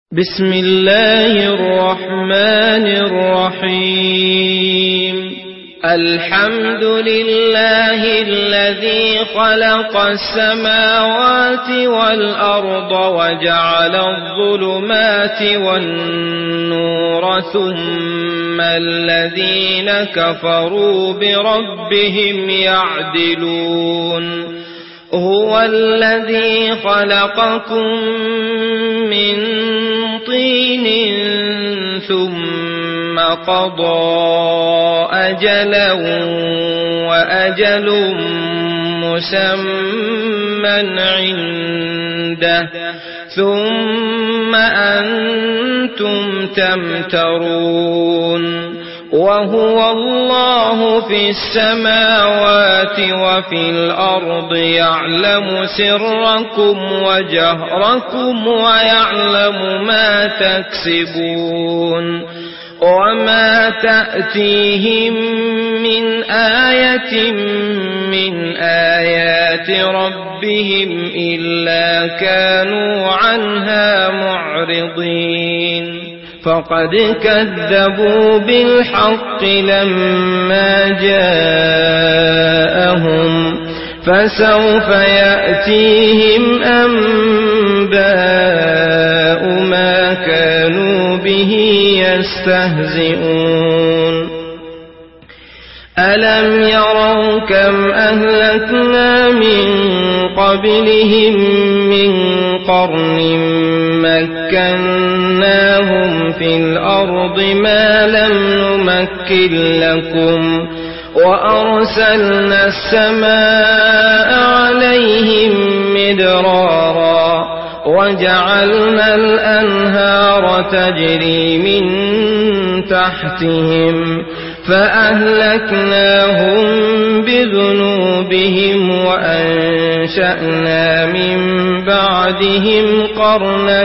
بسم الله الرحمن الرحيم الحمد لله الذي خلق السماوات والأرض وجعل الظلمات والنور ثم الذين كفروا بربهم يعدلون هو الذي خلقكم من طين ثم قضى أجلا وأجل مسمى عنده ثم أنتم تمترون وهو الله في السماوات وفي الأرض يعلم سركم وجهركم ويعلم ما تكسبون وما تأتيهم من آية من آيات ربهم إلا كانوا عنها معرضين فقد كذبوا بالحق لما جاءهم فسوف يأتيهم أنباء ما كانوا به يستهزئون ألم يروا كم أهلكنا من قبلهم من قرن مكناهم في الأرض ما لم نمكن لكم وأرسلنا السماء عليهم مدرارا وجعلنا الأنهار تجري من تحتهم فأهلكناهم بذنوبهم وأنشأنا من بعدهم قرنا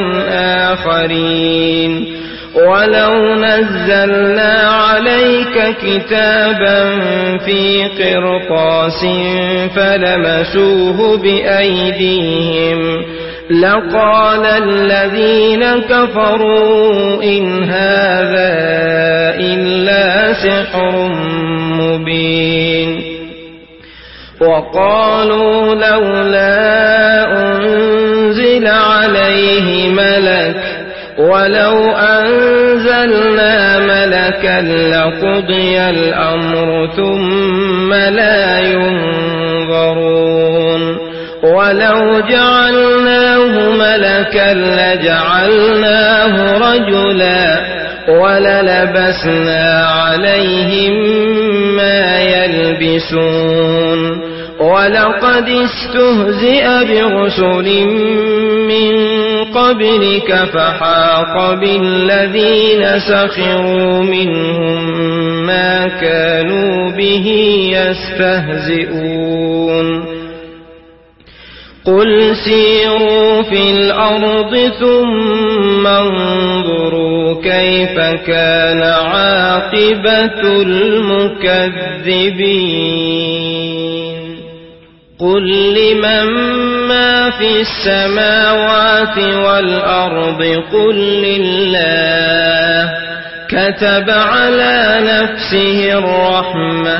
آخرين ولو نزلنا عليك كتابا في قرطاس فلمسوه بأيديهم لقال الذين كفروا إن هذا إلا سحر مبين وقالوا لولا أنزل عليه ملك ولو أنزلنا ملكا لقضي الأمر ثم لا ينظرون ولو جعلناه ملكا لجعلناه رجلا وللبسنا عليهم ما يلبسون ولقد استهزئ برسل من قبلك فحاق بالذين سخروا منهم ما كانوا به يستهزئون قل سيروا في الأرض ثم انظروا كيف كان عاقبة المكذبين قل لمن ما في السماوات والأرض قل لله كتب على نفسه الرحمة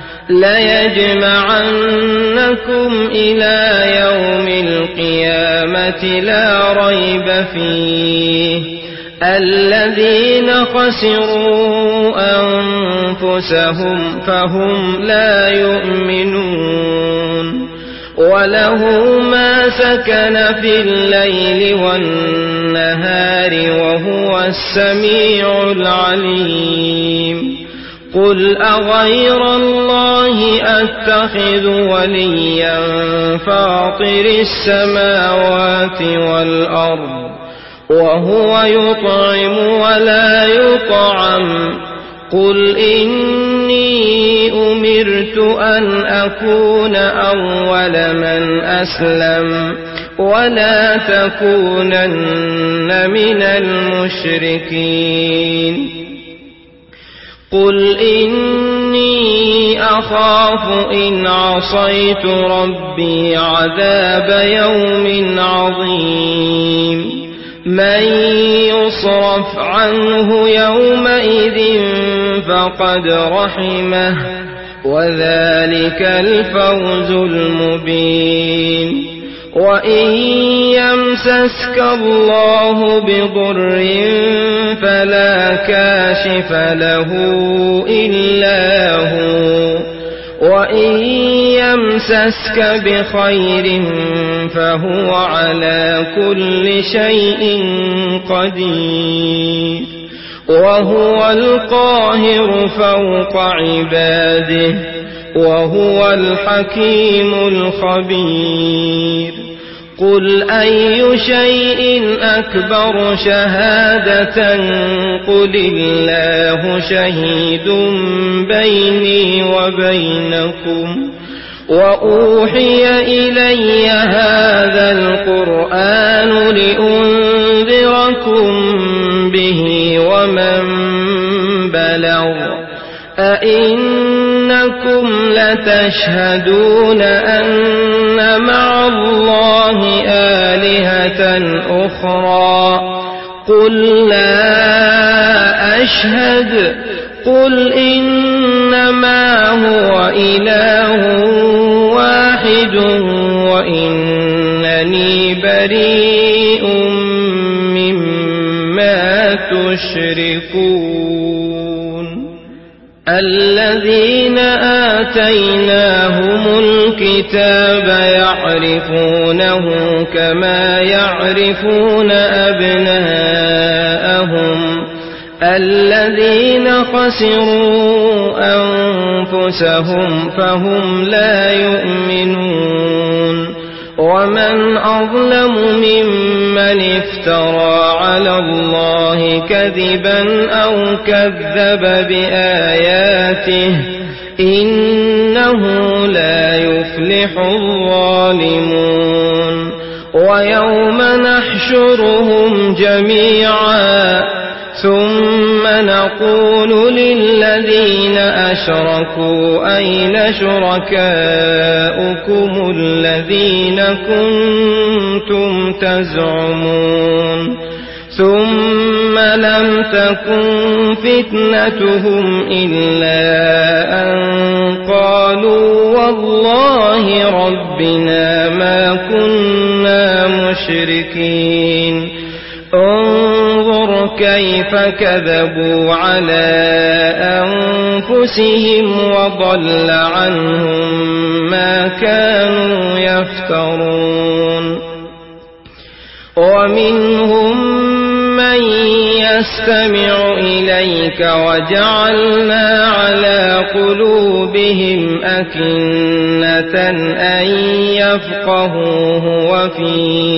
ليجمعنكم إلى يوم القيامة لا ريب فيه الذين خسروا أنفسهم فهم لا يؤمنون وله ما سكن في الليل والنهار وهو السميع العليم قل أغير الله أتخذ وليا فاطر السماوات والأرض وهو يطعم ولا يطعم قل إني أمرت أن أكون أول من أسلم ولا تكونن من المشركين قل إني أخاف إن عصيت ربي عذاب يوم عظيم من يصرف عنه يومئذ فقد رحمه وذلك الفوز المبين وإن يمسسك الله بضر فلا كاشف له إلا هو وإن يمسسك بخير فهو على كل شيء قدير وهو القاهر فوق عباده وهو الحكيم الخبير قل أي شيء أكبر شهادة قل الله شهيد بيني وبينكم وأوحي إلي هذا القرآن لأنذركم به ومن بلغ أئنكم لتشهدون أن مع الله آلهة أخرى قل لا أشهد قل إنما هو إله واحد وإنني بريء مما تشركون الذين آتيناهم الكتاب يعرفونه كما يعرفون أبناءهم الذين خسروا أنفسهم فهم لا يؤمنون ومن أظلم ممن افترى على الله كذبا أو كذب بآياته إنه لا يفلح الظالمون ويوم نحشرهم جميعا ثم نقول للذين أشركوا أين شركاؤكم الذين كنتم تزعمون ثم لم تكن فتنتهم إلا أن قالوا والله ربنا ما كنا مشركين انظر كيف كذبوا على أنفسهم وضل عنهم ما كانوا يفترون ومنهم من يستمع إليك وجعلنا على قلوبهم أكنة أن يفقهوه وفي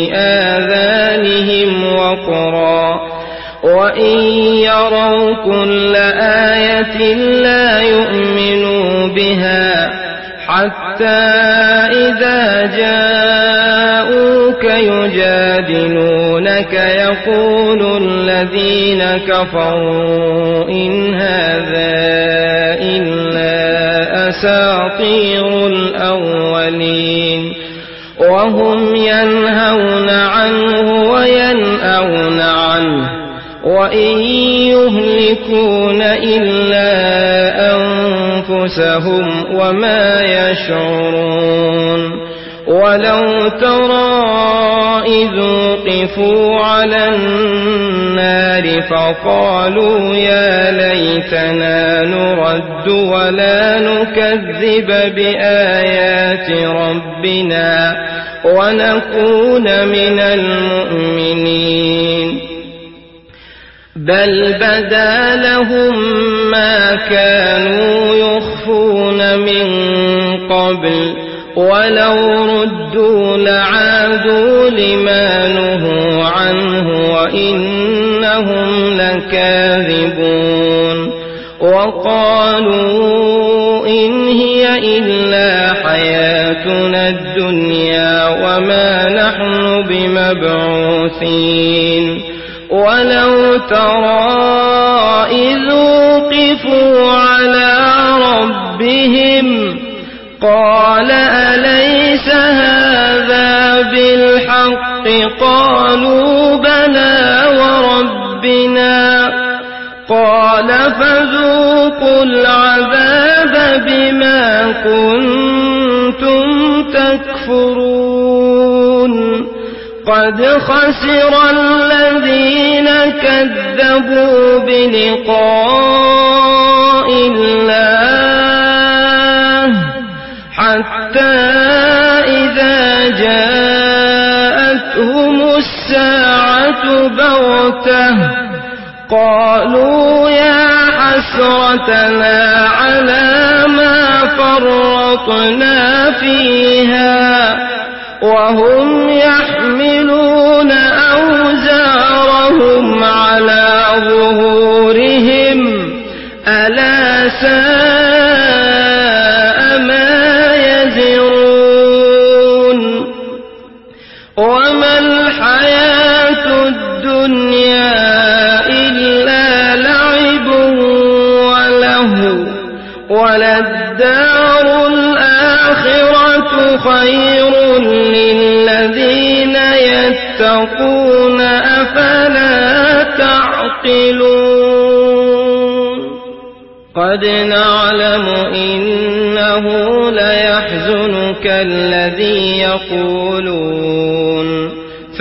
آذانهم وقرا وإن يروا كل آية لا يؤمنوا بها حتى إذا جاءوك يجادلونك يقول الذين كفروا إن هذا إلا أساطير الأولين وهم ينهون عنه وينأون عنه وإن يهلكون إلا أنفسهم وما يشعرون ولو ترى إذ وقفوا على النار فقالوا يا ليتنا نرد ولا نكذب بآيات ربنا ونكون من المؤمنين بل بدا لهم ما كانوا يخفون من قبل ولو ردوا لعادوا لما نهوا عنه وإنهم لكاذبون وقالوا إن هي إلا حياتنا الدنيا وما نحن بمبعوثين ولو ترى إذ وقفوا على ربهم قال أليس هذا بالحق قالوا بلى وربنا قال فذوقوا العذاب بما كنتم تكفرون قد خسر الذين كذبوا بلقاء الله حتى إذا جاءتهم الساعة بغتة قالوا يا حسرتنا على ما فرطنا فيها وهم يحملون أوزارهم على ظهورهم ألا ساء ما يزرون وما الحياة الدنيا إلا لعب ولهو وللدار الآخرة خير للذين يتقون أفلا تعقلون قد نعلم إنه ليحزنك الذي يقولون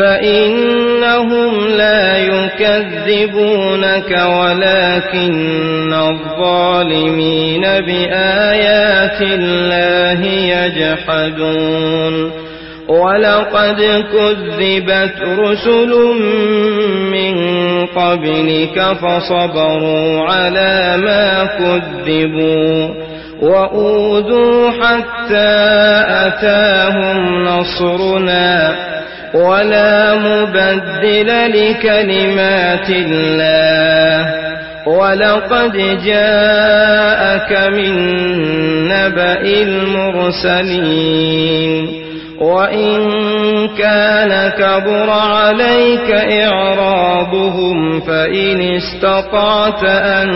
فإنهم لا يكذبونك ولكن الظالمين بآيات الله يجحدون ولقد كذبت رسل من قبلك فصبروا على ما كذبوا وأوذوا حتى أتاهم نصرنا ولا مبدل لكلمات الله ولقد جاءك من نبأ المرسلين وإن كان كبر عليك إعراضهم فإن استطعت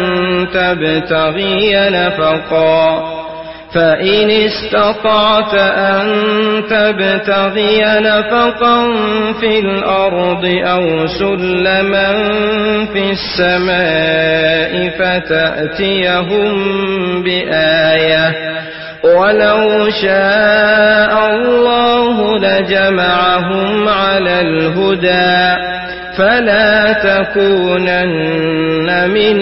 أن تبتغي نفقا في الأرض أو سلما في السماء فتأتيهم بآية ولو شاء الله لجمعهم على الهدى فلا تكونن من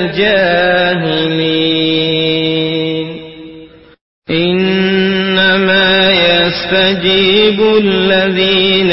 الجاهلين إنما يستجيب الذين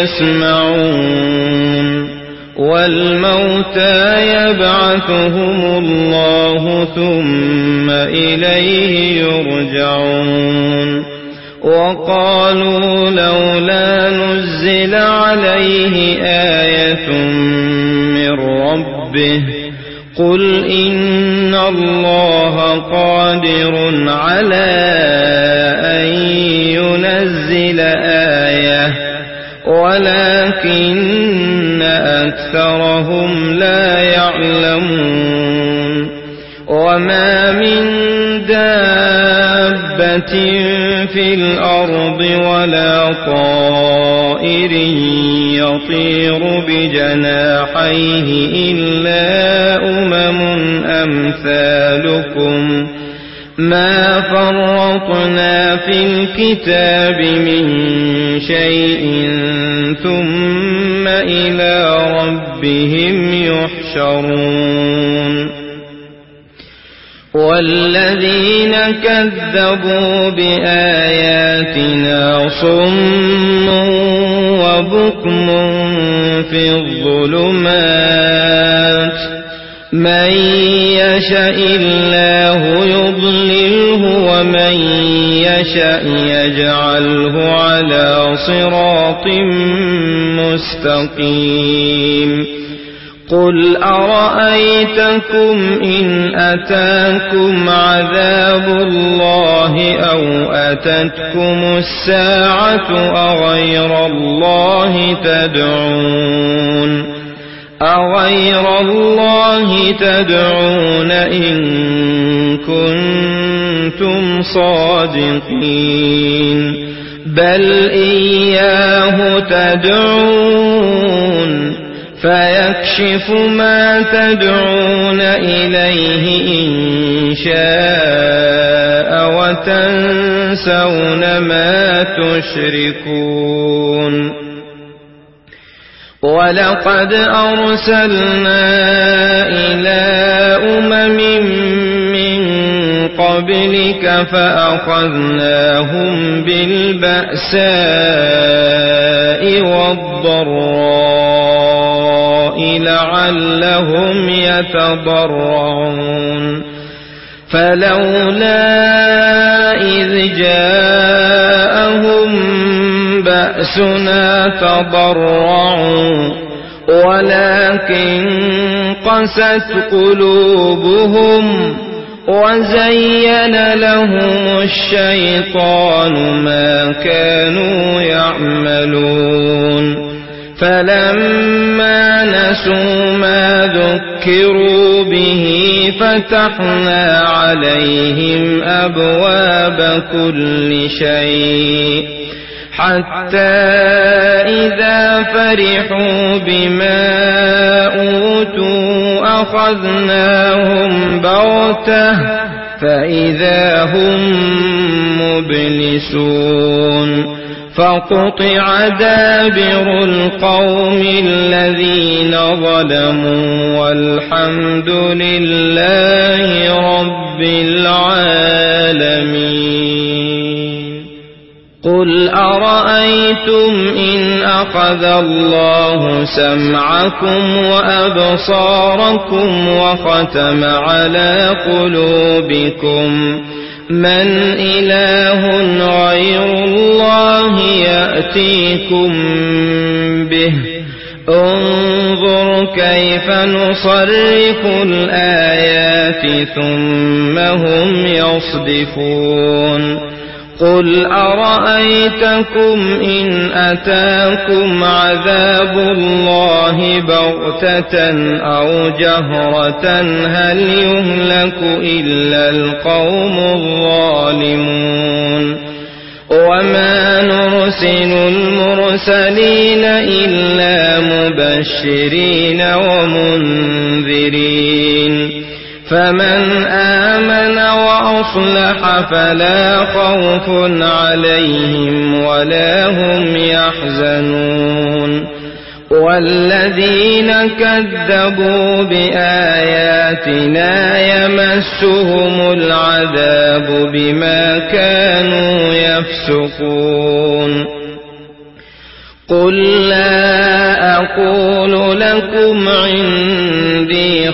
يسمعون والموتى يبعثهم الله ثم إليه يرجعون وقالوا لولا نزل عليه آية من ربه قل إن الله قادر على أن ينزل آية ولكن أكثرهم لا يعلمون وما من دابة في الأرض ولا طائر يطير بجناحيه إلا أمم أمثالكم ما فرطنا في الكتاب من شيء ثم إلى ربهم يحشرون والذين كذبوا بآياتنا صم وبكم في الظلمات من يشاء الله يضلله ومن يشاء يجعله على صراط مستقيم قل أرأيتكم إن أتاكم عذاب الله أو أتتكم الساعة أغير الله تدعون إن كنتم صادقين بل إياه تدعون فيكشف ما تدعون إليه إن شاء وتنسون ما تشركون ولقد أرسلنا إلى أمم من قبلك فأخذناهم بالبأساء والضراء لعلهم يتضرعون فلولا إذ جاءهم بأسنا تضرعوا ولكن قست قلوبهم وزين لهم الشيطان ما كانوا يعملون فلما نسوا ما ذكروا به فتحنا عليهم أبواب كل شيء حتى إذا فرحوا بما أوتوا أخذناهم بغتة فإذا هم مبلسون فقطع دابر القوم الذين ظلموا والحمد لله رب العالمين قل أرأيتم إن أخذ الله سمعكم وأبصاركم وختم على قلوبكم من إله غير الله يأتيكم به انظر كيف نصرف الآيات ثم هم يصدفون قل أرأيتكم إن أتاكم عذاب الله بغتة أو جهرة هل يهلك إلا القوم الظالمون وما نرسل المرسلين إلا مبشرين ومنذرين فمن آمن وأصلح فلا خوف عليهم ولا هم يحزنون والذين كذبوا بآياتنا يمسهم العذاب بما كانوا يفسقون قل لا أقول لكم عندي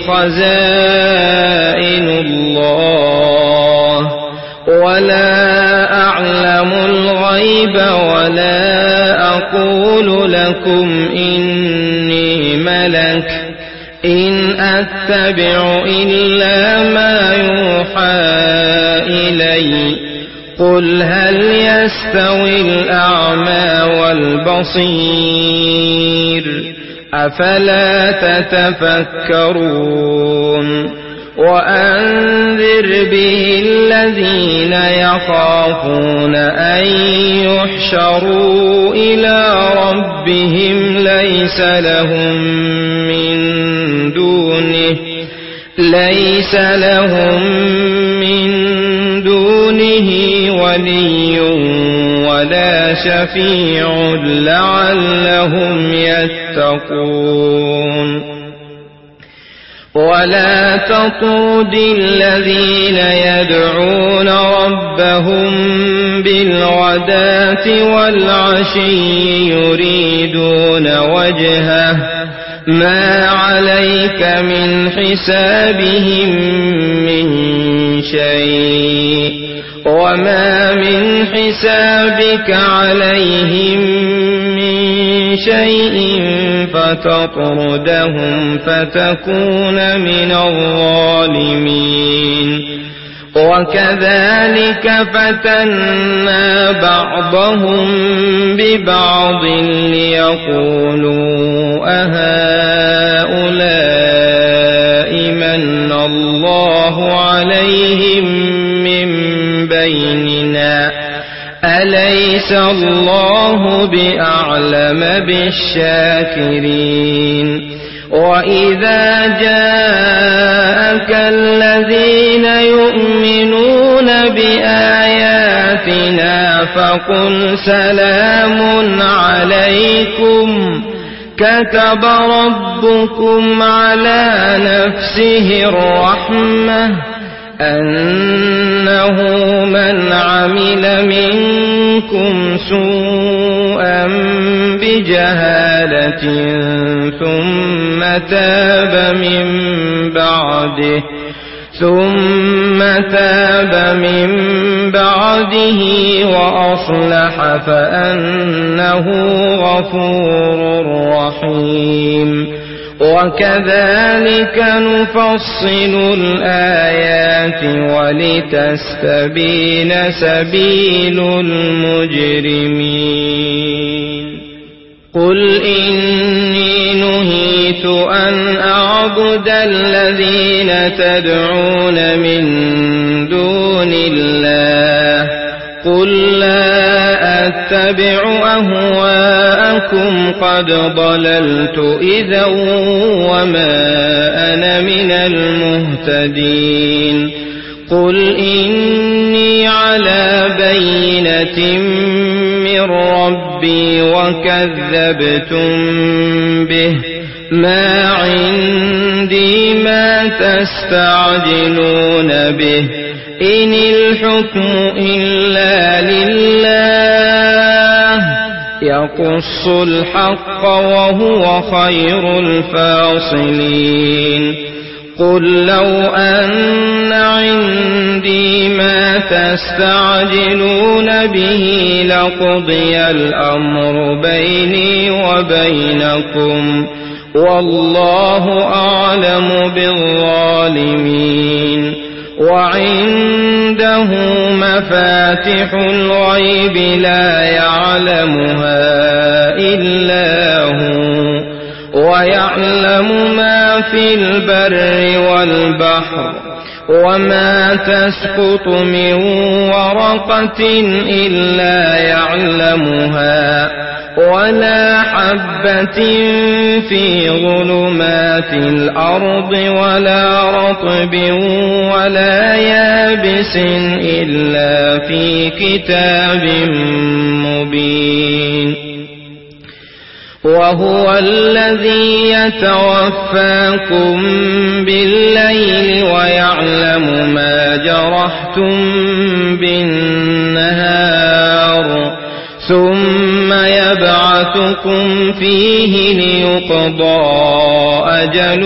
خزائن الله ولا أعلم الغيب ولا أقول لكم إني ملك إن أتبع إلا ما يوحى إلي قل هل يستوي الأعمى والبصير أفلا تتفكرون وأنذر به الذين يخافون أن يحشروا إلى ربهم ليس لهم من دونه ولي ولا شفيع لعلهم يتقون ولا تطرد الذين يدعون ربهم بالغداة والعشي يريدون وجهه ما عليك من حسابهم من شيء وما من حسابك عليهم من شيء فتطردهم فتكون من الظالمين وكذلك فتنا بعضهم ببعض ليقولوا أهؤلاء من الله عليهم من بيننا أليس أليس الله بأعلم بالشاكرين وإذا جاءك الذين يؤمنون بآياتنا فقل سلام عليكم كتب ربكم على نفسه الرحمة أنه من عمل منكم سوءا بجهالة ثم تاب من بعده وأصلح فأنه غفور رحيم وكذلك نفصل الآيات ولتستبين سبيل المجرمين قل إني نهيت أن أعبد الذين تدعون من دون الله قل لا أتبع أهواءكم قد ضللت إذا وما أنا من المهتدين قل إني على بينة من ربي وكذبتم به ما عندي ما تستعجلون به إن الحكم إلا لله يقص الحق وهو خير الفاصلين قل لو أن عندي ما تستعجلون به لقضي الأمر بيني وبينكم والله أعلم بالظالمين وعنده مفاتح الغيب لا يعلمها إلا هو ويعلم ما في البر والبحر وما تسقط من ورقة إلا يعلمها ولا حبة في ظلمات الأرض ولا رطب ولا يابس إلا في كتاب مبين وهو الذي يتوفاكم بالليل ويعلم ما جرحتم بالنهار ثم يبعثكم فيه ليقضى أجل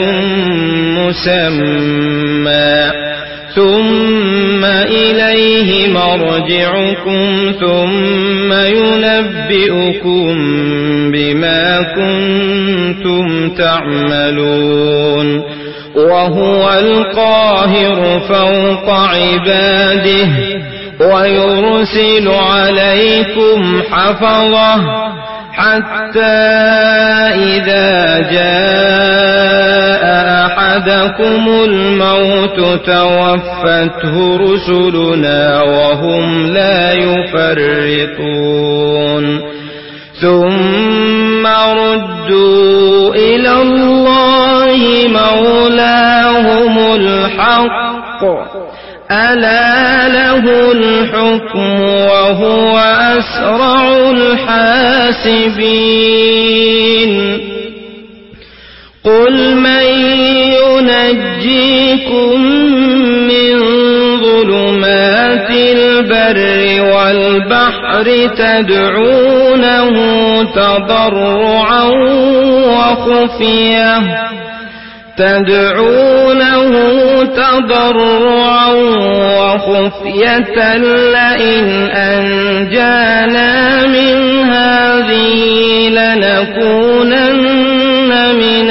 مسمى ثم إليه مرجعكم ثم ينبئكم بما كنتم تعملون وهو القاهر فوق عباده ويرسل عليكم حفظه حتى إذا جاء أحدكم الموت توفته رسلنا وهم لا يفرطون ثم ردوا إلى الله مولاهم الحق ألا له الحكم وهو أسرع الحاسبين قل من ينجيكم من ظلمات البر والبحر تدعونه تضرعا وخفية لئن أنجانا من هذه لنكونن من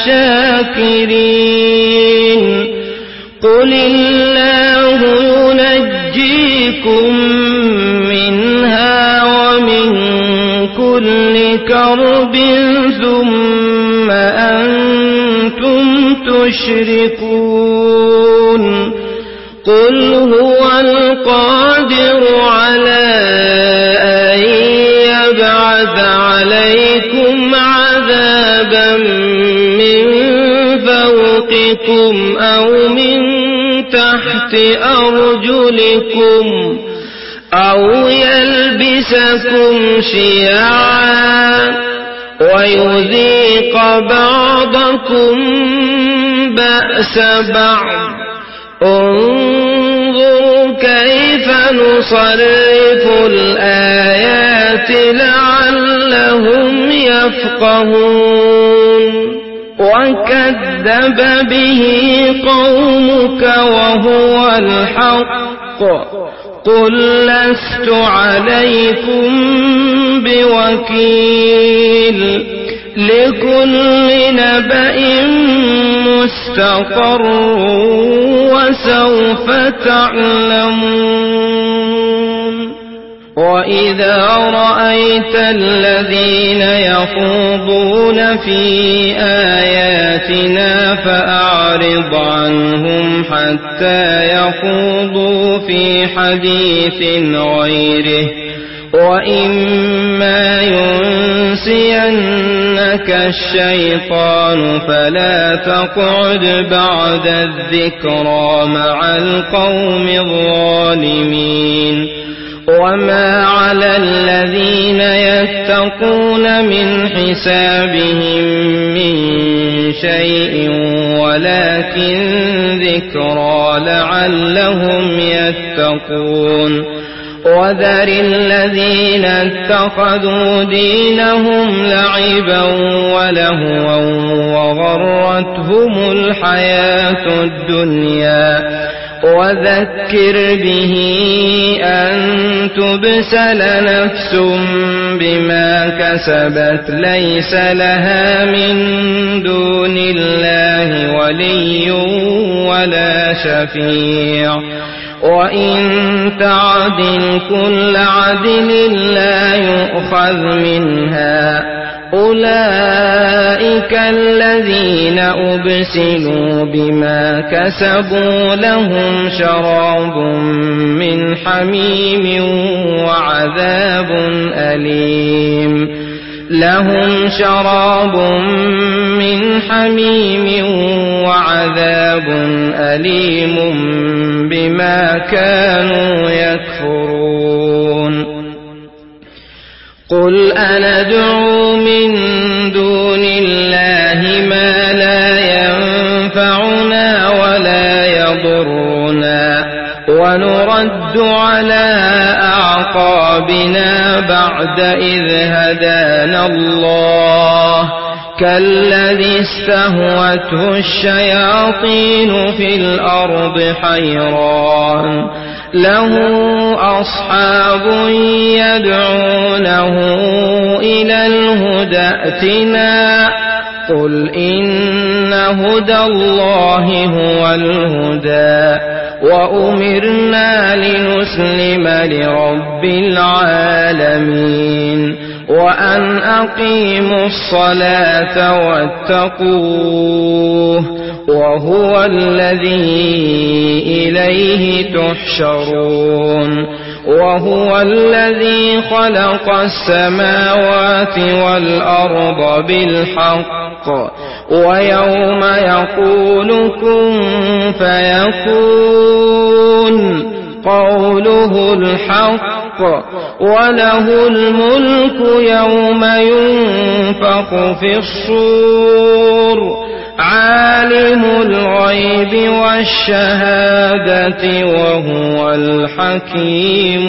الشاكرين قل الله ينجيكم منها ومن كل كرب ثم أنتم تشركون قل هو القادر على أن يبعث عليكم عذابا من فوقكم أو من تحت أرجلكم أو يلبسكم شيعا ويذيق بعضكم بأس بعض انظروا كيف نصرف الآيات لعلهم يفقهون وكذب به قومك وهو الحق قل لست عليكم بوكيل لكل نبأ مستقر وسوف تعلمون وإذا رأيت الذين يخوضون في آياتنا فأعرض عنهم حتى يخوضوا في حديث غيره وإما ينسينك الشيطان فلا تقعد بعد الذكرى مع القوم الظالمين وما على الذين يتقون من حسابهم من شيء ولكن ذكرى لعلهم يتقون وذر الذين اتخذوا دينهم لعبا ولهوا وغرتهم الحياة الدنيا وذكر به أن تبسل نفس بما كسبت ليس لها من دون الله ولي ولا شفيع وإن تعدل كل عدل لا يؤخذ منها أولئك الذين أبسلوا بما كسبوا لهم شراب من حميم وعذاب أليم لهم شراب من حميم وعذاب أليم بما كانوا يكفرون قل أندعو من دون الله ما لا ينفعنا ولا يضرنا ونرد على أعقابنا بعد إذ هدانا الله كالذي استهوته الشياطين في الأرض حيران له أصحاب يدعونه إلى الهدى ائتنا قل إن هدى الله هو الهدى وأمرنا لنسلم لرب العالمين وأن أقيموا الصلاة واتقوه وهو الذي إليه تحشرون وهو الذي خلق السماوات والأرض بالحق ويوم يقول كن فيكون قوله الحق وله الملك يوم ينفخ في الصور عالم الغيب والشهادة وهو الحكيم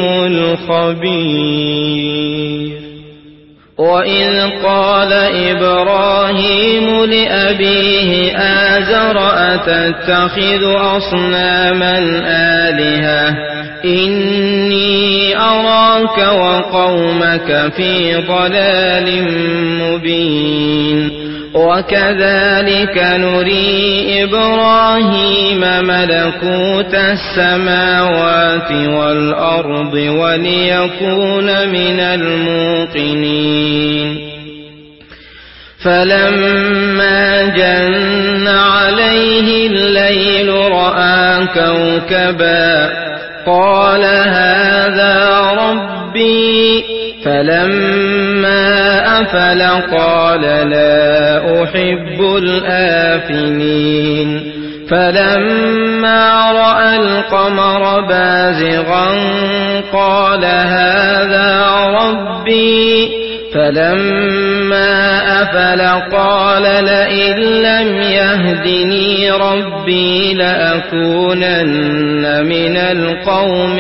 الخبير وإذ قال إبراهيم لأبيه آزر أتتخذ أصناما آلهة إني أراك وقومك في ضلال مبين وكذلك نري إبراهيم ملكوت السماوات والأرض وليكون من الموقنين فلما جن عليه الليل رأى كوكبا قال هذا ربي فلما أفل قال لا أحب الآفلين فلما رأى القمر بازغا قال هذا ربي فلما أفل قال لئن لم يهدني ربي لأكونن من القوم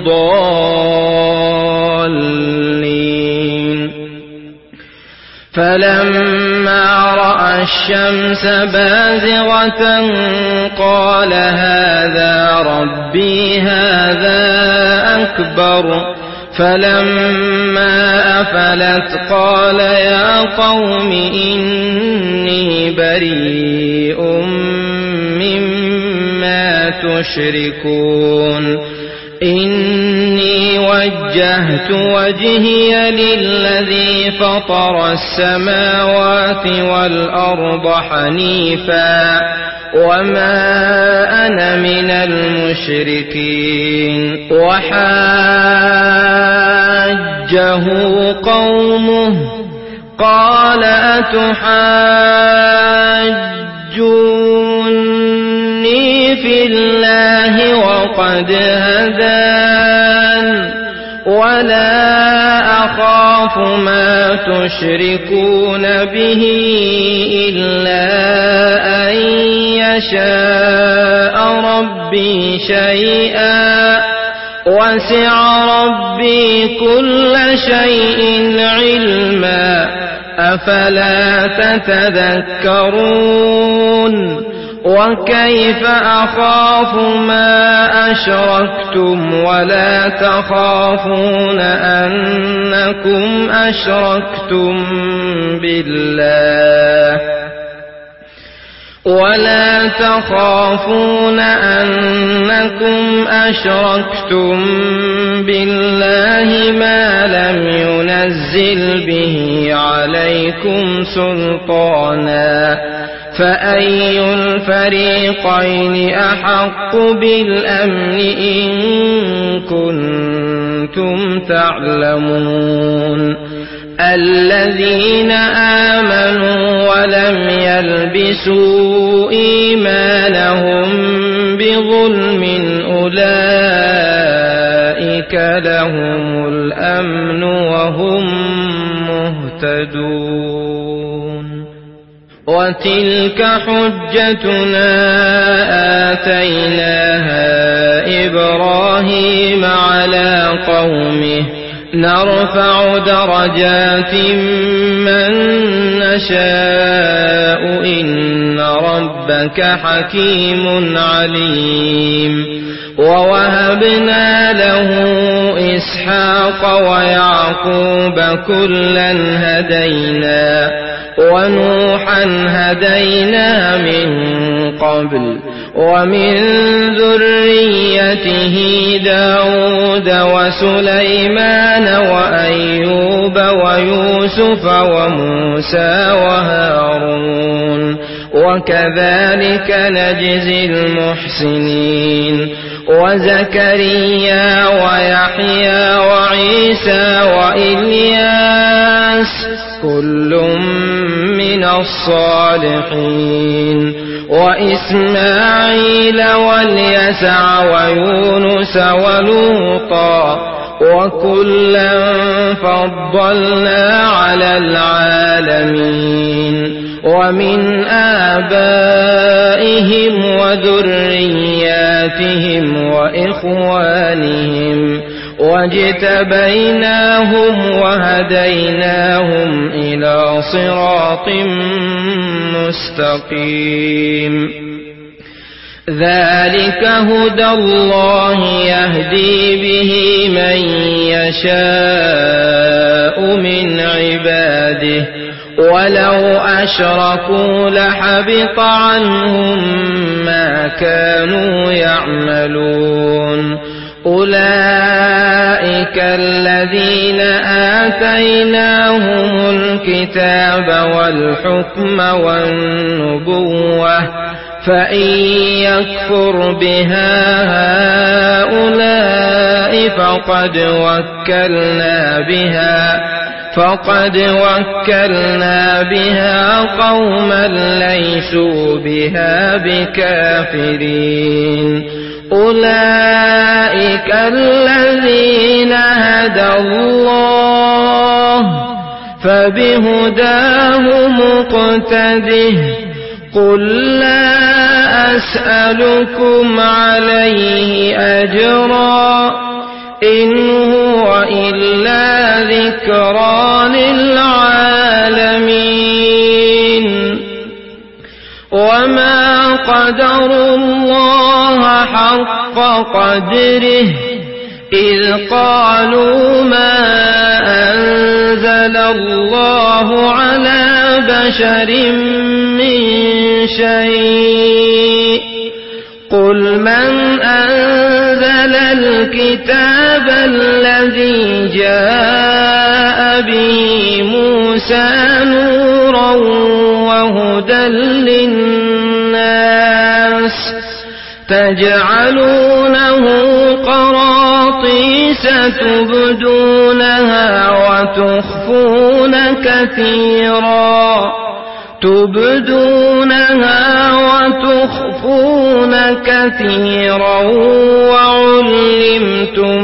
الضالين فلما رأى الشمس بازغة قال هذا ربي هذا أكبر فلما أفلت قال يا قوم إني بريء مما تشركون إني وجهت وجهي للذي فطر السماوات والأرض حنيفا وما أنا من المشركين وحاجه قومه قال أتحاجوني في الله وقد هدان ولا أخاف ما تشركون به إلا أن يشاء ربي شيئا وسع ربي كل شيء علما أفلا تتذكرون وكيف أخاف ما أشركتم ولا تخافون أنكم أشركتم بالله ما لم ينزل به عليكم سلطانا فأي الفريقين أحق بالأمن إن كنتم تعلمون الذين آمنوا ولم يلبسوا إيمانهم بظلم أولئك لهم الأمن وهم مهتدون وتلك حجتنا آتيناها إبراهيم على قومه نرفع درجات من نشاء إن ربك حكيم عليم ووهبنا له إسحاق ويعقوب كلا هدينا ونوحا هدينا من قبل ومن ذريته داود وسليمان وأيوب ويوسف وموسى وهارون وكذلك نجزي المحسنين وزكريا ويحيى وعيسى وإلياس كل من الصالحين وإسماعيل واليسع ويونس ولوطا وكلا فضلنا على العالمين ومن آبائهم وذرياتهم وإخوانهم واجتبيناهم وهديناهم إلى صراط مستقيم ذلك هدى الله يهدي به من يشاء من عباده ولو أشركوا لحبط عنهم ما كانوا يعملون أولئك الذين آتيناهم الكتاب والحكم والنبوة فإن يكفر بها هؤلاء فقد وكلنا بها قوما ليسوا بها بكافرين أولئك الذين هدى الله فبهداه مقتده قل لا أسألكم عليه أجرا إن هو إلا ذكرى للعالمين وما قدروا الله حق قدره إذ قالوا ما أنزل الله على بشر من شيء قل من أنزل الكتاب الذي جاء به موسى نورا وهدى للناس تجعلونه قراطيس تبدونها وتخفون كثيرا وعلمتم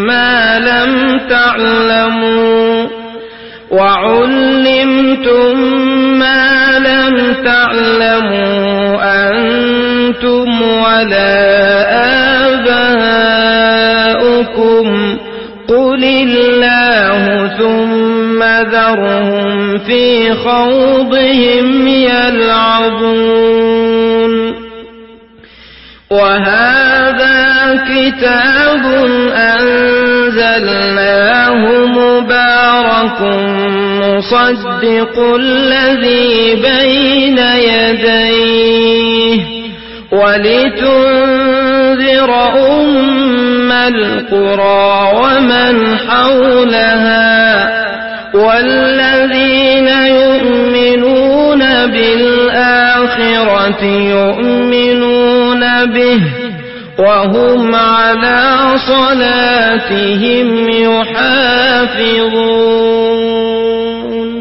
ما لم تعلموا أنتم ولا آباؤكم قل الله ثم ذرهم في خوضهم يلعبون وهذا كتاب أنزلناه مبارك مصدق الذي بين يديه ولتنذر أم القرى ومن حولها والذين يؤمنون بالآخرة يؤمنون به وهم على صلاتهم يحافظون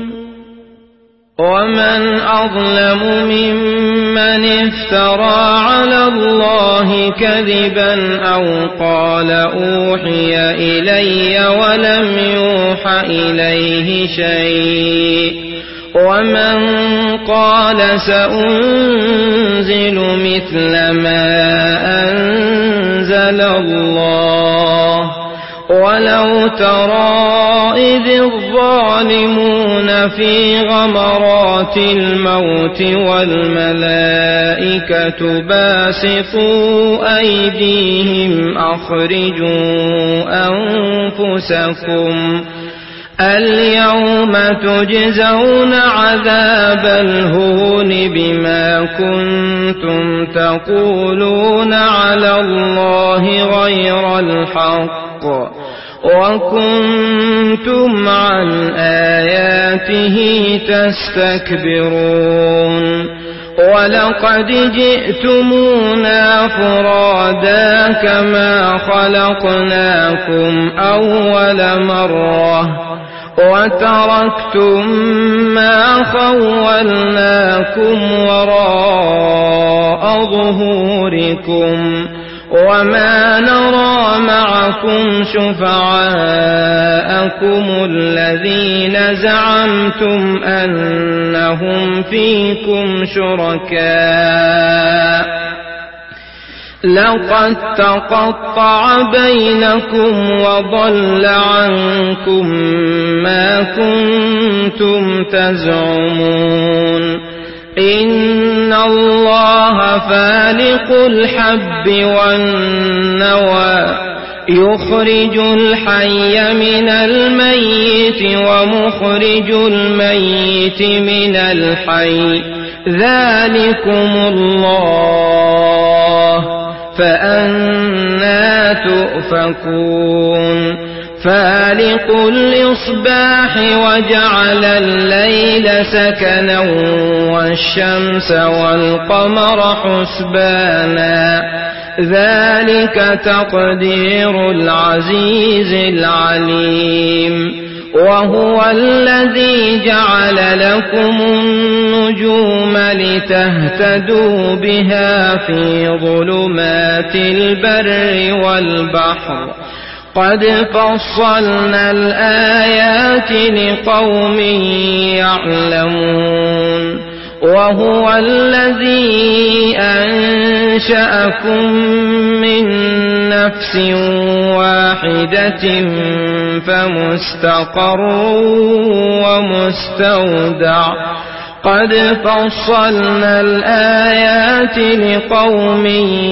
ومن أظلم ممن افترى على الله كذبا أو قال أوحي إلي ولم يوح إليه شيء ومن قال سأنزل مثل ما أنزل الله ولو ترى إذ الظالمون في غمرات الموت والملائكة باسطوا أيديهم أخرجوا أنفسكم اليوم تجزون عذاب الهون بما كنتم تقولون على الله غير الحق وكنتم عن آياته تستكبرون ولقد جئتمونا فرادا كما خلقناكم أول مرة وتركتم ما خولناكم وراء ظهوركم وما نرى معكم شفعاءكم الذين زعمتم أنهم فيكم شركاء لقد تقطع بينكم وضل عنكم ما كنتم تزعمون إن الله فالق الحب والنوى يخرج الحي من الميت ومخرج الميت من الحي ذلكم الله فأنى تؤفكون فالق الإصباح وجعل الليل سكنا والشمس والقمر حسبانا ذلك تقدير العزيز العليم وهو الذي جعل لكم النجوم لتهتدوا بها في ظلمات البر والبحر قد فصلنا الآيات لقوم يعلمون وهو الذي أنشأكم من نفس واحدة فمستقر ومستودع قد فصلنا الآيات لقوم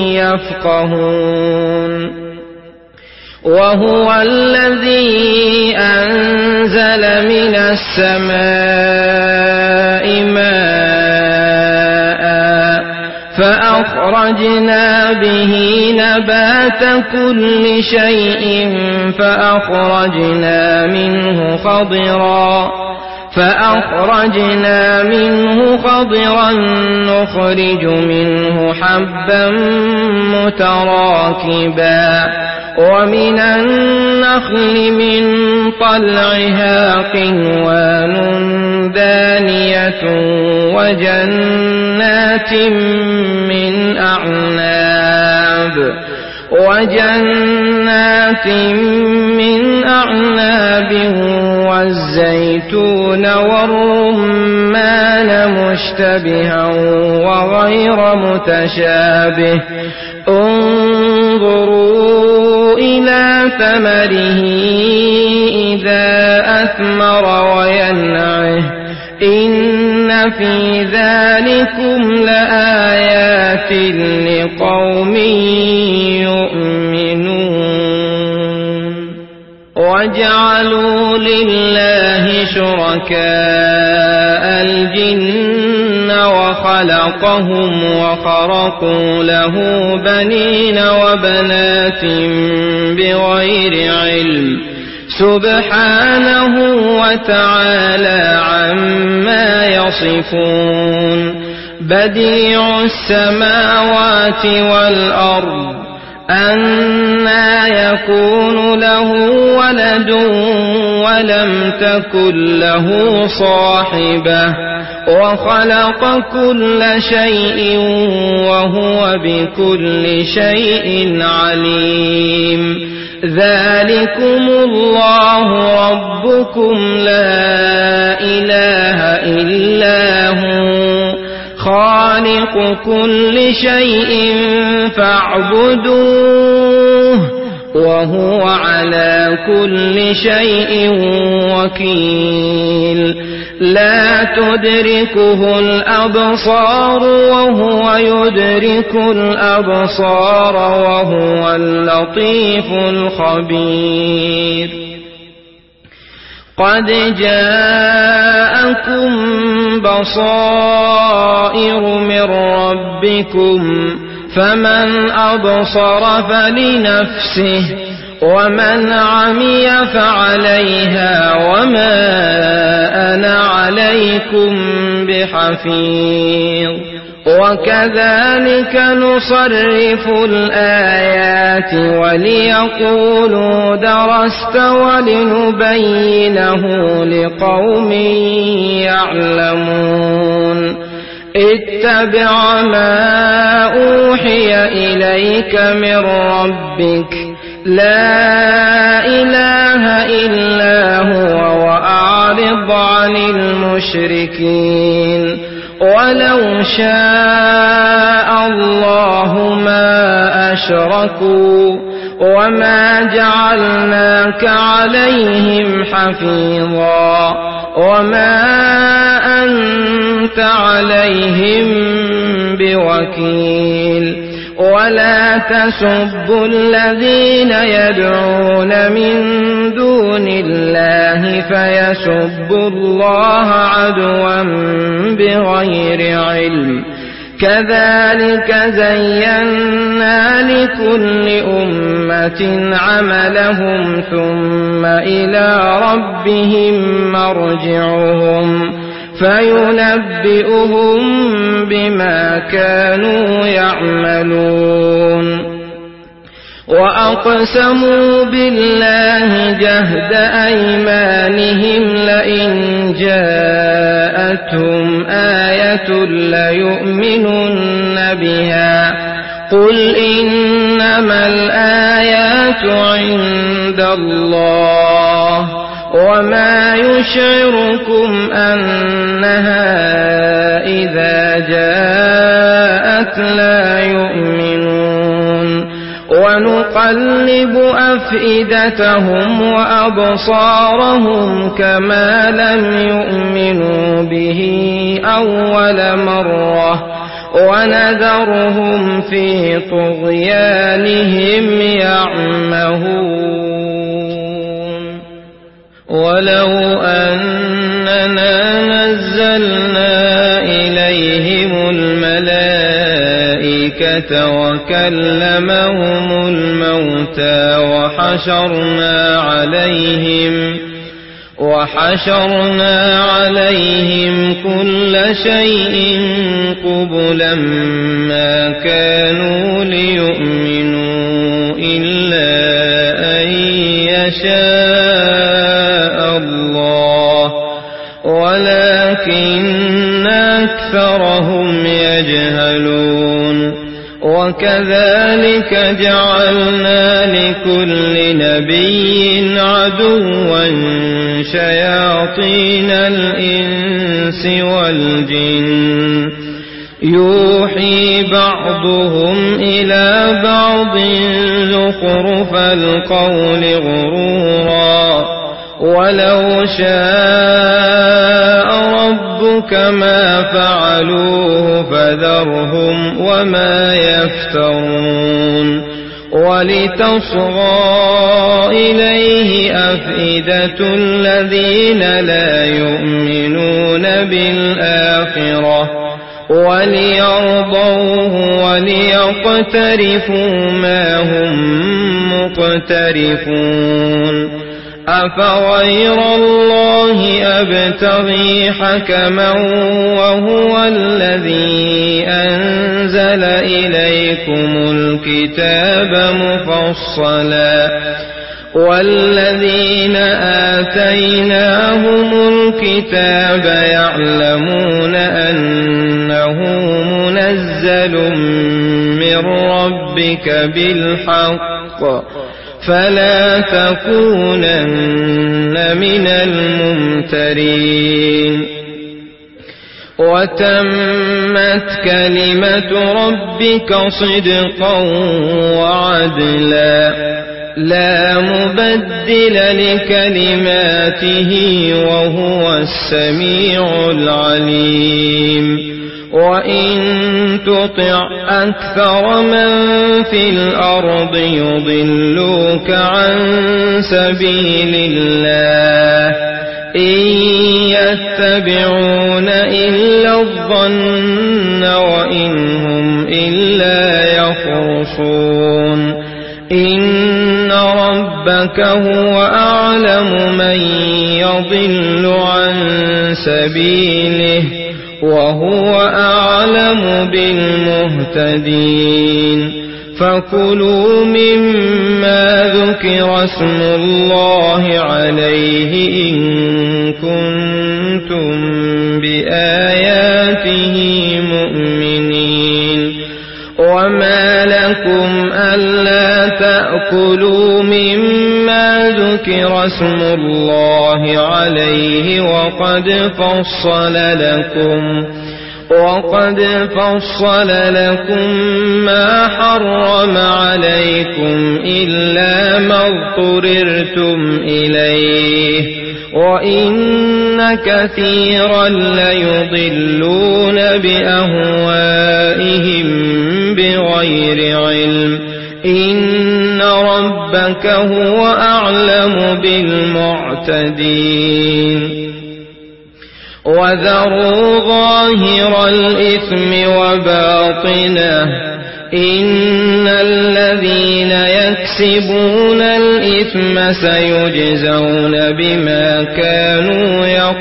يفقهون وهو الذي أنزل من السماء ماء فأخرجنا به نبات كل شيء فأخرجنا منه خضرا نخرج منه حبا متراكبا ومن النخل من طلعها قنوان دانية وجنات من أعناب والزيتون والرمان مشتبها وغير متشابه انظروا إلى ثمره إذا أثمر وينعه إن في ذلكم لآيات لقوم يؤمنون وجعلوا لله شركاء الجن وخلقهم وخرقوا له بنين وبنات بغير علم سبحانه وتعالى عما يصفون بديع السماوات والأرض أنى يكون له ولد ولم تكن له صاحبة وخلق كل شيء وهو بكل شيء عليم ذلكم الله ربكم لا إله إلا هو خالق كل شيء فاعبدوه وهو على كل شيء وكيل لا تدركه الأبصار وهو يدرك الأبصار وهو اللطيف الخبير قد جاءكم بصائر من ربكم فمن أبصر فلنفسه ومن عمي فعليها وما أنا عليكم بحفيظ وكذلك نصرف الآيات وليقولوا درست ولنبينه لقوم يعلمون اتبع ما أوحي إليك من ربك لا إله إلا هو وأعرض عن المشركين ولو شاء الله ما أشركوا وما جعلناك عليهم حفيظا وما أنت عليهم بوكيل ولا تسبوا الذين يدعون من دون الله فيسبوا الله عدوا بغير علم كذلك زينا لكل أمة عملهم ثم إلى ربهم مرجعهم فينبئهم بما كانوا يعملون وأقسموا بالله جهد أيمانهم لئن جاءتهم آية ليؤمنن بها قل إنما الآيات عند الله وما يشعركم أنها إذا جاءت لا يؤمنون ونقلب أفئدتهم وأبصارهم كما لم يؤمنوا به أول مرة ونذرهم في طغيانهم يعمهون ولو أننا نزلنا إليهم الملائكة وكلمهم الموتى وحشرنا عليهم كل شيء قبلا ما كانوا ليؤمنوا إلا أن يشاء الله ولكن أكثرهم يجهلون وكذلك جعلنا لكل نبي عدوا شياطين الإنس والجن يوحي بعضهم إلى بعض زخرف القول غرورا ولو شاء ربك ما فعلوه فذرهم وما يفترون ولتصغى إليه أفئدة الذين لا يؤمنون بالآخرة وليرضوه وليقترفوا ما هم مقترفون أفغير الله أبتغي حكما وهو الذي أنزل إليكم الكتاب مفصلا والذين آتيناهم الكتاب يعلمون أنه منزل من ربك بالحق فلا تكونن من الممترين وتمت كلمة ربك صدقا وعدلا لا مبدل لكلماته وهو السميع العليم وإن تطع أكثر من في الأرض يضلوك عن سبيل الله إن يتبعون إلا الظن وإن هم إلا يخرصون إن ربك هو أعلم من يضل عن سبيله وهو أعلم بالمهتدين فكلوا مما ذكر اسم الله عليه إن كنتم بآياته مؤمنين وما لكم ألا تأكلوا مما ذكر اسم الله عليه وقد فصل لكم ما حرم عليكم إلا ما اضطررتم إليه وإن كثيرا ليضلون بأهوائهم بغير علم إن ربك هو أعلم بالمعتدين وذروا ظاهر الإثم وباطنه إن الذين يكسبون الإثم سيجزون بما كانوا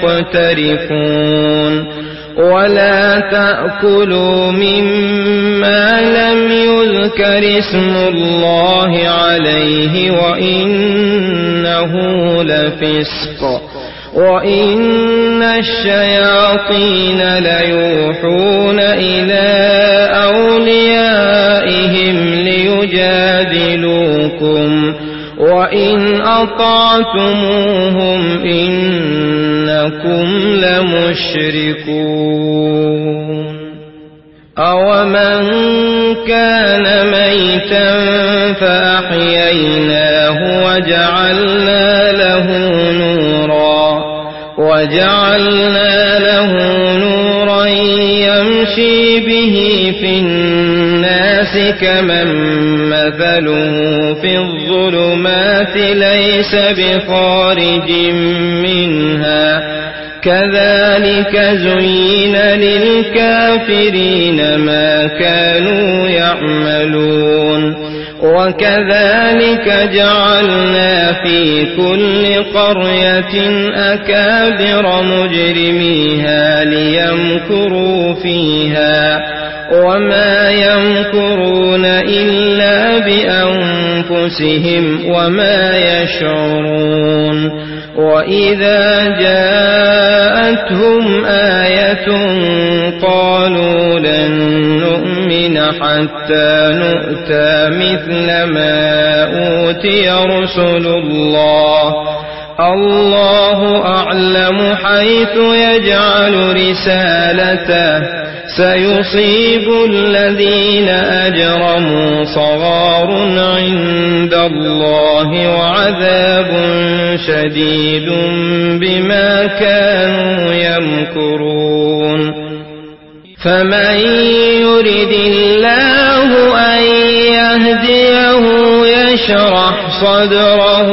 يقترفون ولا تأكلوا مما لم يذكر اسم الله عليه وإنه لفسق وإن الشياطين ليوحون إلى أوليائهم ليجادلوكم وإن أطعتموهم إنكم لمشركون أومن كان ميتا فأحييناه وجعلنا له نورا يمشي به في الناس كمن مثله في الظلمات ليس بخارج منها كذلك زين للكافرين ما كانوا يعملون وكذلك جعلنا في كل قرية أكابر مجرميها ليمكروا فيها وما يمكرون إلا بأنفسهم وما يشعرون وإذا جاءتهم آية قالوا لن نؤمن حتى نؤتى مثل ما أوتي رسل الله أعلم حيث يجعل رسالته سيصيب الذين أجرموا صغار عند الله وعذاب شديد بما كانوا يمكرون فمن يرد الله أن يهديه يشرح صدره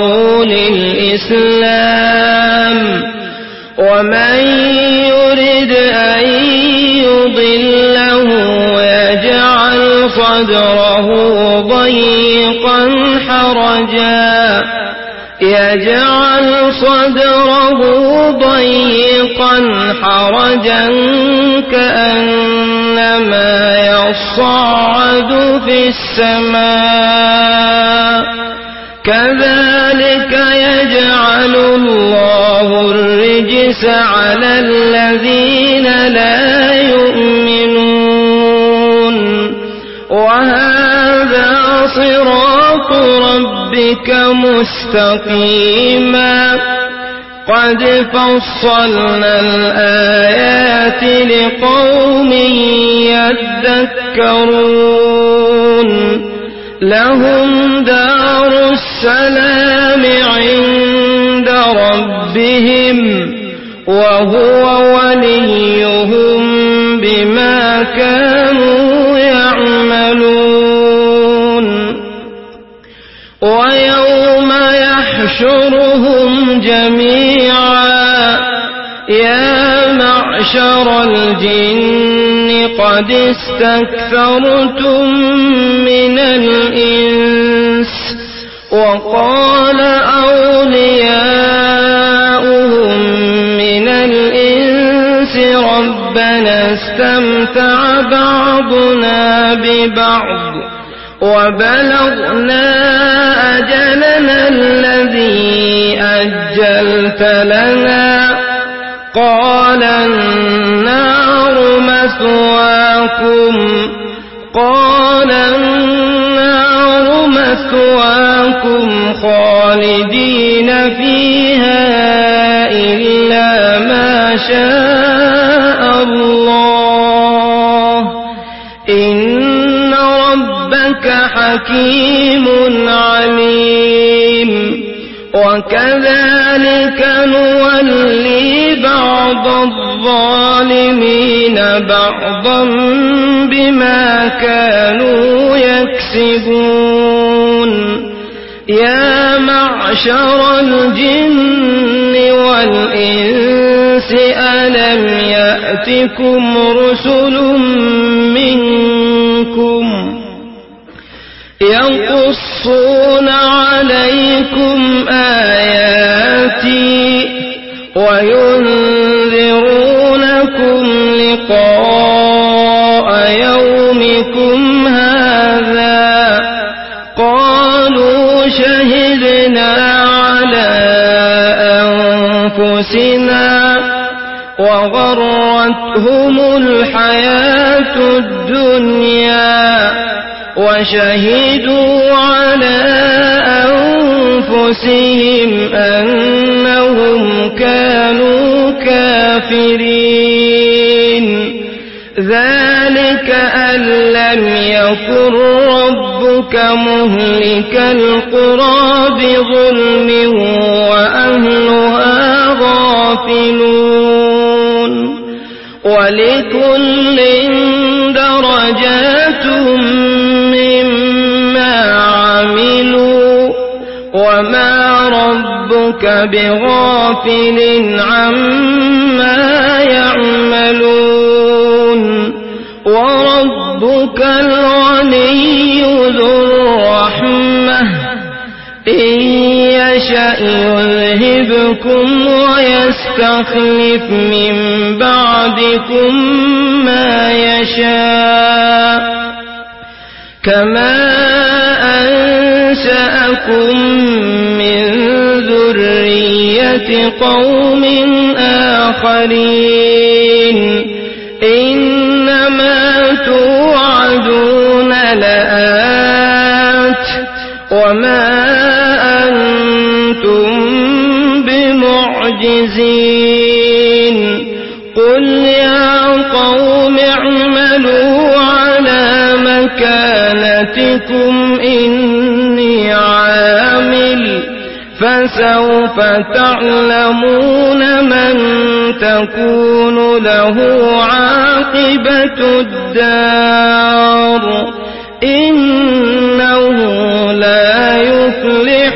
للإسلام ومن يرد أن يضله يجعل صدره ضيقا حرجا كأنما يصعد في السماء كذلك يجعل الله الرجس على الذين لا يؤمنون وهذا صراط ربك مستقيما قد فصلنا الآيات لقوم يذكرون لهم دار السلام عند ربهم وهو وليهم بما كانوا يعملون ويوم يحشرهم جميعا يا معشر الجن قد استكثرتم من الإنس وقال أولياؤهم من الإنس ربنا استمتع بعضنا ببعض وبلغنا أجلنا الذي أجلت لنا قال النار مثواكم خالدين فيها إلا ما شاء الله إن ربك حكيم عليم وكذلك نولي بعض الظالمين بعضا بما كانوا يكسبون يا معشر معشر الجن والإنس ألم يأتكم رسل منكم يقصون عليكم آياتي وينذرونكم لقاء يومكم هذا قالوا شهدنا على أنفسنا وغرتهم الحياة الدنيا وشهدوا على أنفسهم أنهم كانوا كافرين ذلك أن لم يكن ربك مهلك القرى بظلم وأهلها غافلون ولكل درجات مما عملوا وما ربك بغافل عما يعملون وربك الغني ذو الرحمة إن يشأ يذهبكم ويستخلف من بعدكم ما يشاء كما أنشأكم من ذرية قوم آخرين إنما توعدون لآت وما أنتم بمعجزين قل يا قوم اعملوا على مكانتكم إني عامل فسوف تعلمون من تكون له عاقبة الدار إنه لا يفلح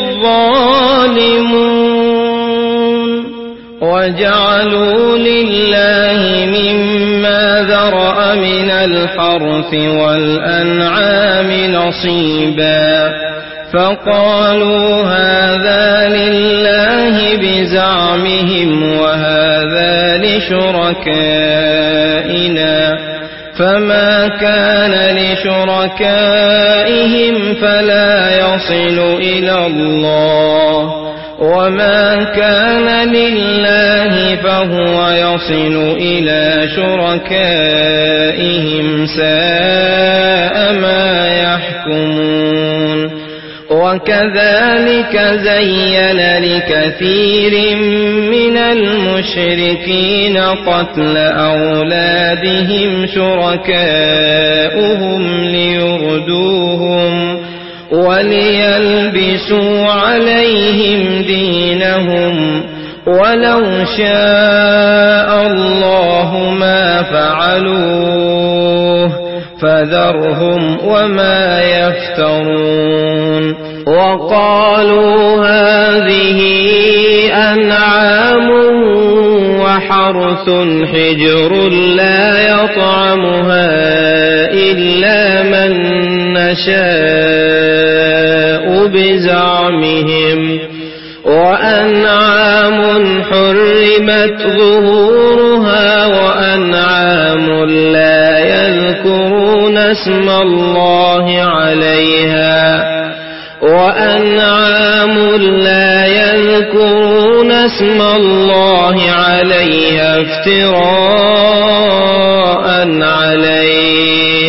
الظالمون وجعلوا لله مما ذرأ من الحرث والأنعام نصيبا فقالوا هذا لله بزعمهم وهذا لشركائنا فما كان لشركائهم فلا يصل إلى الله وما كان لله فهو يصل إلى شركائهم ساء ما يحكمون وكذلك زين لكثير من المشركين قتل أولادهم شركاؤهم ليردوهم وليلبسوا عليهم دينهم ولو شاء الله ما فعلوه فذرهم وما يفترون وقالوا هذه أنعام وحرث حجر لا يطعمها إلا من نشاء بزعمهم وأنعام حرمت ظهورها وأنعام لا يذكرون اسم الله عليها وأنعام لا يذكرون اسم الله عليها افتراء عليه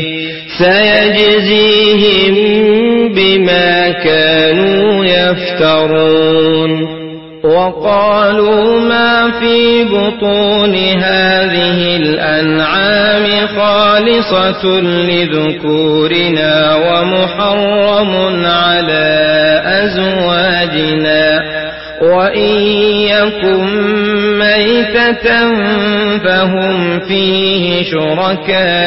سيجزيهم بما كانوا يفترون وقالوا ما في بطون هذه الأنعام خالصة لذكورنا ومحرم على أزواجنا وإن يكن ميتة فهم فيه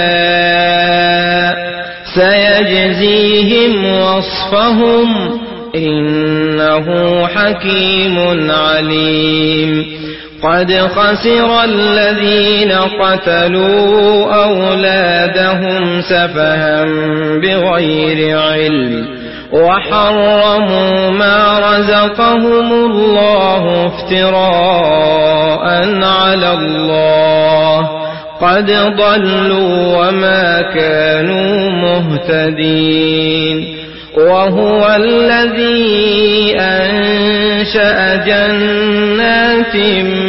شركاء سيجزيهم وصفهم إنه حكيم عليم قد خسر الذين قتلوا أولادهم سفها بغير علم وحرموا ما رزقهم الله افتراء على الله قد ضلوا وما كانوا مهتدين وهو الذي أنشأ جنات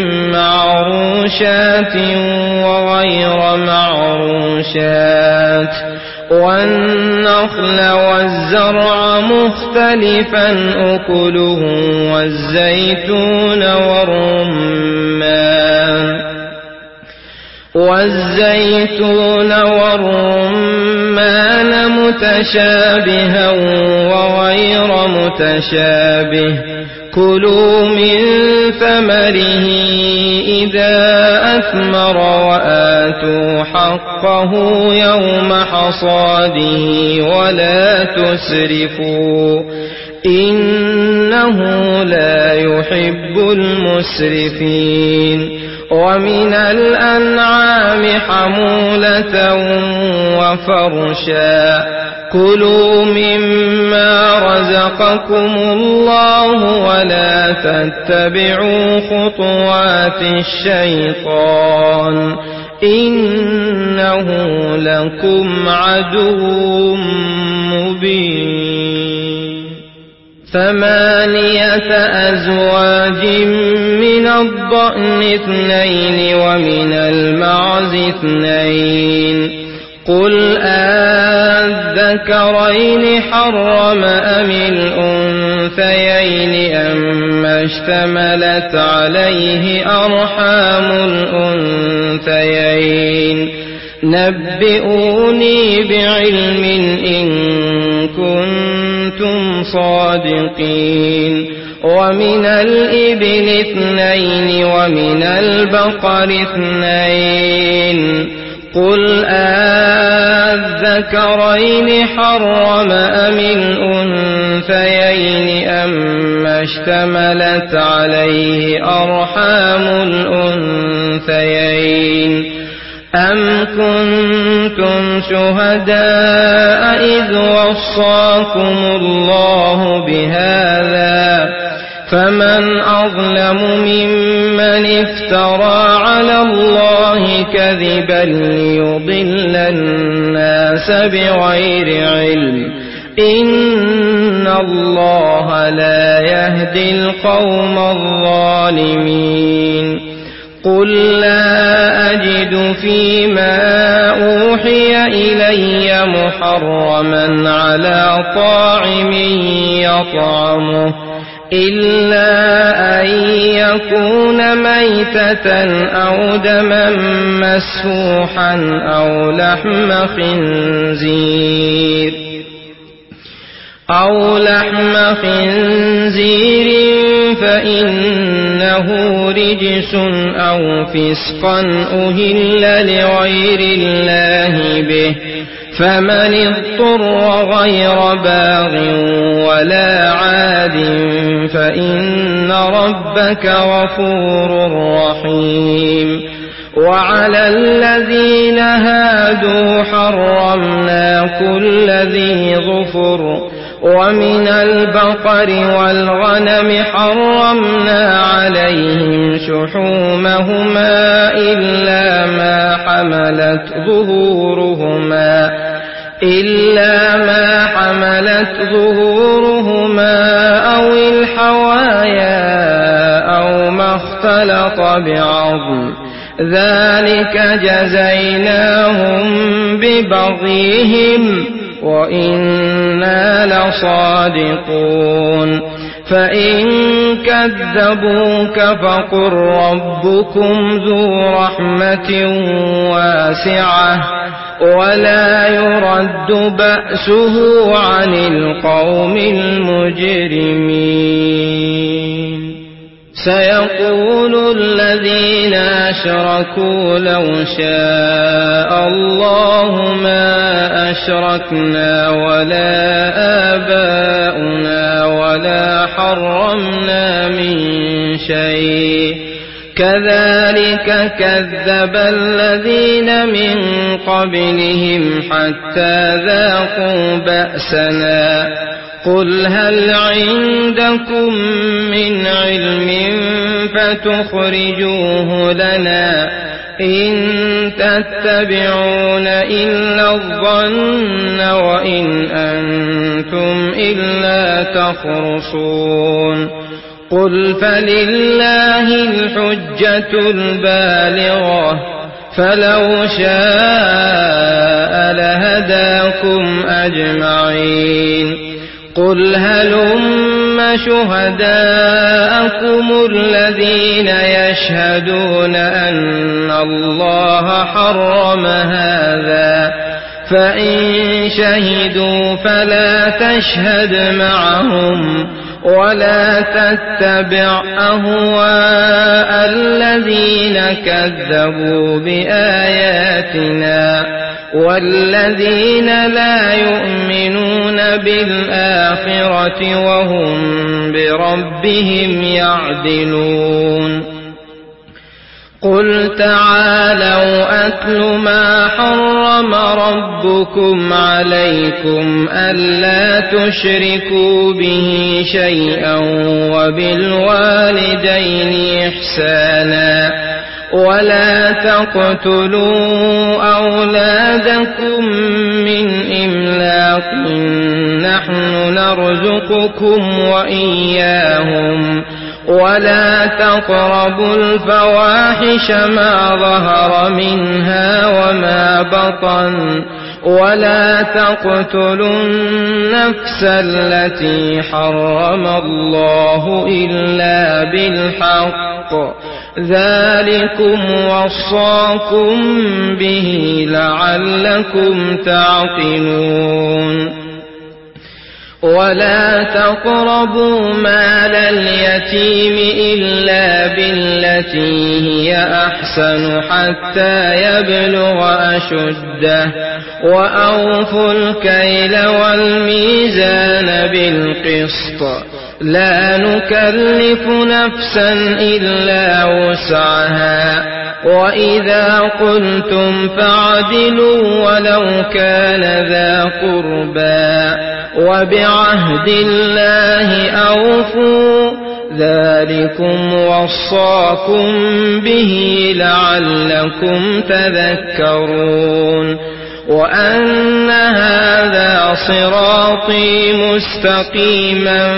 معروشات وغير معروشات والنخل والزرع مختلفا أكله والزيتون والرمان متشابها وغير متشابه كلوا من ثمره إذا أثمر وآتوا حقه يوم حصاده ولا تسرفوا إنه لا يحب المسرفين ومن الأنعام حمولة وفرشا كلوا مما رزقكم الله ولا تتبعوا خطوات الشيطان إنه لكم عدو مبين 8 أزواج من الضأن 2 ومن المعز 2 قل أذكرين حرم أم الأنثيين أما اشتملت عليه أرحام الأنثيين نبئوني بعلم إن كنتم صادقين ومن الإبل 2 ومن البقر 2 قل أذكرين حرم أم الأنثيين أما اشتملت عليه أرحام الأنثيين أم كنتم شهداء إذ وصاكم الله بهذا فمن أظلم ممن افترى على الله كذبا ليضل الناس بغير علم إن الله لا يهدي القوم الظالمين قل لا أجد فيما أوحي إلي محرما على طاعم يطعمه إلا أن يكون ميتة أو دما مسفوحا أو لحم خنزير فإنه رجس أو فسقا أهل لغير الله به فمن اضطر غير باغ ولا عاد فإن ربك غفور رحيم وعلى الذين هادوا حرمنا كل ذي ظفر ومن البقر والغنم حرمنا عليهم شحومهما إلا ما حملت ظهورهما أو الحوايا أو ما اختلط بعظم ذلك جزيناهم ببغيهم وإنا لصادقون فإن كذبوك فقل ربكم ذو رحمة واسعة ولا يرد بأسه عن القوم المجرمين سيقول الذين أشركوا لو شاء الله ما أشركنا ولا آباؤنا ولا حرمنا من شيء كذلك كذب الذين من قبلهم حتى ذاقوا بأسنا قل هل عندكم من علم فتخرجوه لنا إن تتبعون إلا الظن وإن أنتم إلا تخرصون قل فلله الحجة البالغة فلو شاء لهداكم أجمعين قل هلم شهداءكم الذين يشهدون أن الله حرم هذا فإن شهدوا فلا تشهد معهم ولا تتبع أهواء الذين كذبوا بآياتنا والذين لا يؤمنون بالآخرة وهم بربهم يعدلون قل تعالوا أتل ما حرم ربكم عليكم ألا تشركوا به شيئا وبالوالدين إحسانا ولا تقتلوا أولادكم من إملاق نحن نرزقكم وإياهم ولا تقربوا الفواحش ما ظهر منها وما بطن ولا تقتلوا النفس التي حرم الله إلا بالحق ذلكم وصاكم به لعلكم تعقلون ولا تقربوا مال اليتيم إلا بالتي هي أحسن حتى يبلغ أشده وأوفوا الكيل والميزان بالقسط لا نكلف نفسا إلا وسعها وإذا قلتم فاعدلوا ولو كان ذا قربى وبعهد الله أوفوا ذلكم وصاكم به لعلكم تذكرون وأن هذا صراطي مستقيما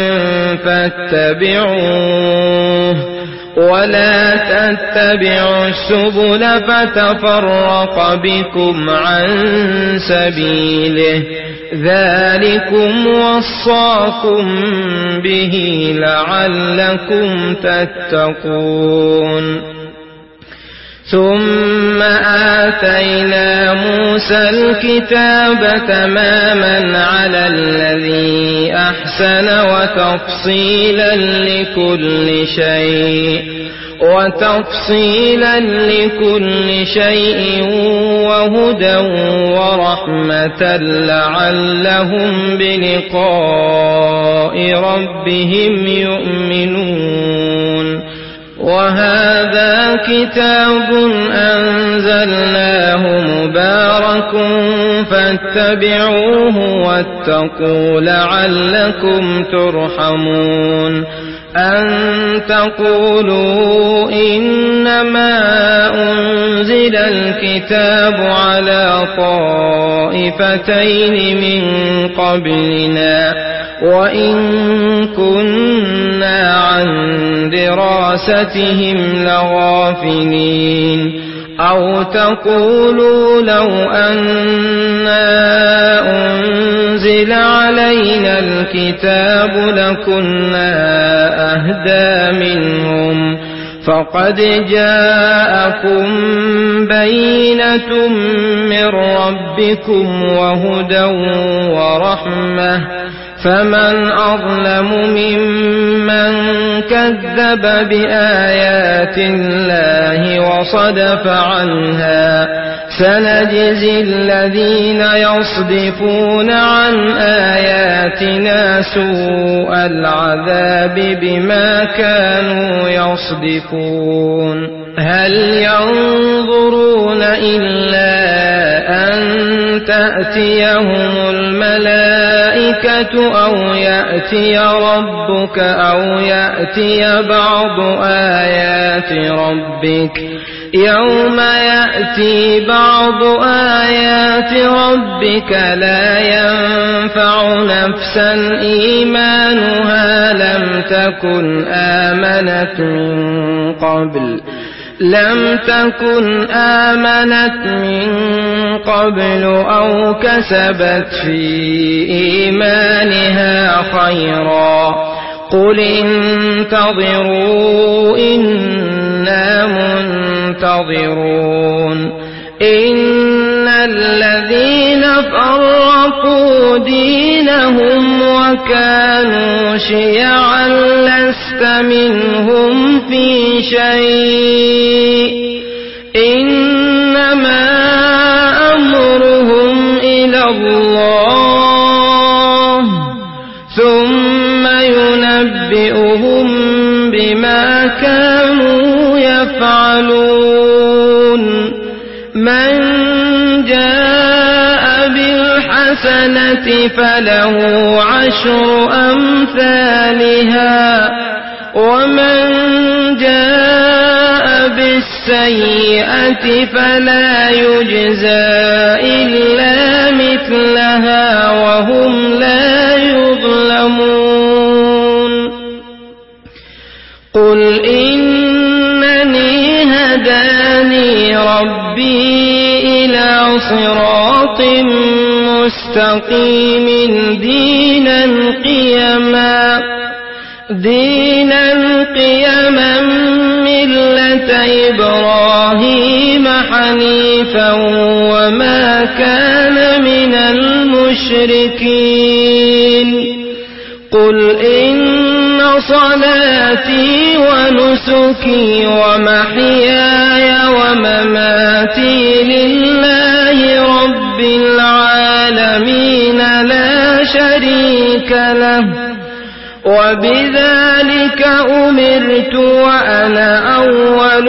فاتبعوه ولا تتبعوا السبل فتفرق بكم عن سبيله ذلكم وصاكم به لعلكم تتقون ثم آتينا موسى الكتاب تماما على الذي أحسن وتفصيلا لكل شيء وهدى ورحمة لعلهم بلقاء ربهم يؤمنون وهذا كتاب أنزلناه مبارك فاتبعوه واتقوا لعلكم ترحمون أن تقولوا إنما أنزل الكتاب على طائفتين من قبلنا وإن كنا عن دراستهم لغافلين أو تقولوا لو أنا أنزل علينا الكتاب لكنا أهدى منهم فقد جاءكم بينة من ربكم وهدى ورحمة فمن أظلم ممن كذب بآيات الله وصدف عنها سنجزي الذين يصدفون عن آياتنا سوء العذاب بما كانوا يصدفون هل ينظرون إلا أن تأتيهم الملائكة أو يأتي ربك أو يأتي بعض آيات ربك يوم يأتي بعض آيات ربك لا ينفع نفسا إيمانها لم تكن آمنت من قبل أو كسبت في إيمانها خيرا قل انتظروا إنا منتظرون إن الذين فرقوا دينهم وكانوا شيعا لست منهم في شيء إنما أمرهم إلى الله ثم ينبئهم بما كانوا يفعلون من جاء بالحسنة فله 10 أمثالها ومن جاء بالسيئة فلا يجزى إلا مثلها وهم لا يظلمون قل إنني هداني ربي إلى صراط مستقيم دينا قيما ملة إبراهيم حنيفا وما كان من المشركين قل إن صلاتي ونسكي ومحياي ومماتي لله رب العالمين لا شريك له وبذلك أمرت وأنا أول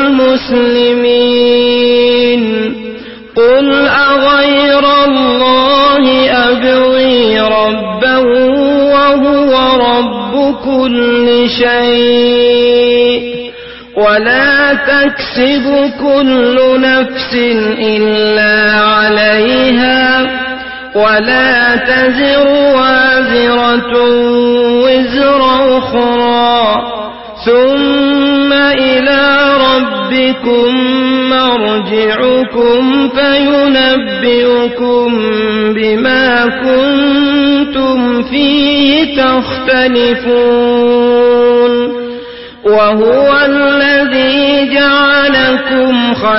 المسلمين قل أغير الله أبغي ربا وهو رب كل شيء ولا تكسب كل نفس إلا عليها ولا تزر وازرة وزر أخرى ثم إلى ربكم مرجعكم فينبئكم بما كنتم فيه تختلفون وهو الذي جعلكم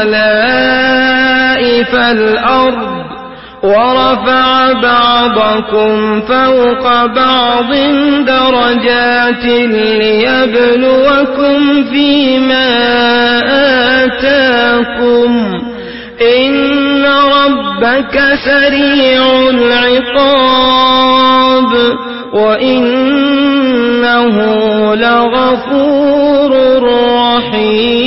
خلائف الأرض ورفع بعضكم فوق بعض درجات ليبلوكم فيما آتاكم إن ربك سريع العقاب وإنه لغفور رحيم